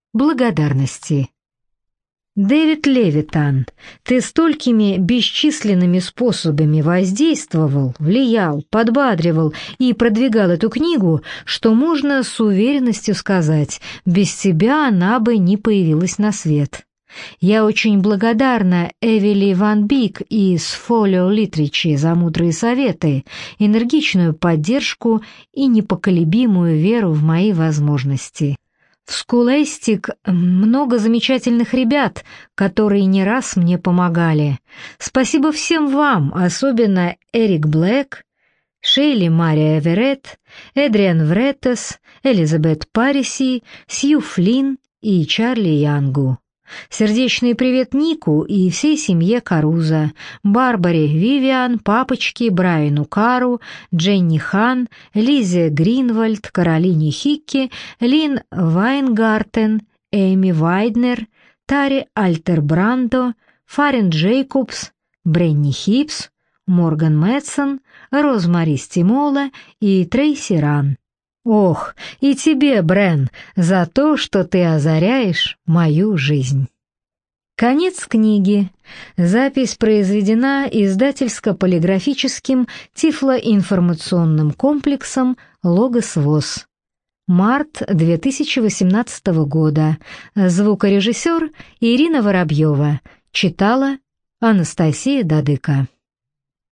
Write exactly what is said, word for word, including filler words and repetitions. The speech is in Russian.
благодарности. Дэвид Левитан, ты столькими бесчисленными способами воздействовал, влиял, подбадривал и продвигал эту книгу, что можно с уверенностью сказать, без тебя она бы не появилась на свет. Я очень благодарна Эвели Ван Бик из Folio Literature за мудрые советы, энергичную поддержку и непоколебимую веру в мои возможности. В Scholastic много замечательных ребят, которые не раз мне помогали. Спасибо всем вам, особенно Эрик Блэк, Шейли Мария Эверетт, Эдриан Вреттес, Элизабет Париси, Сью Флинн и Чарли Янгу. Сердечный привет Нику и всей семье Каруза, Барбаре Вивиан, папочке, Брайану Кару, Дженни Хан, Лизе Гринвальд, Каролине Хикки, Лин Вайнгартен, Эми Вайднер, Таре Альтербрандо, Фарен Джейкобс, Бренни Хипс, Морган Мэтсон, Розмари Стимола и Трейси Ран. Ох, и тебе, Брен, за то, что ты озаряешь мою жизнь. Конец книги. Запись произведена издательско-полиграфическим тифлоинформационным комплексом «Логос ВОС». Март две тысячи восемнадцатого года. Звукорежиссер Ирина Воробьева. Читала Анастасия Дадыко.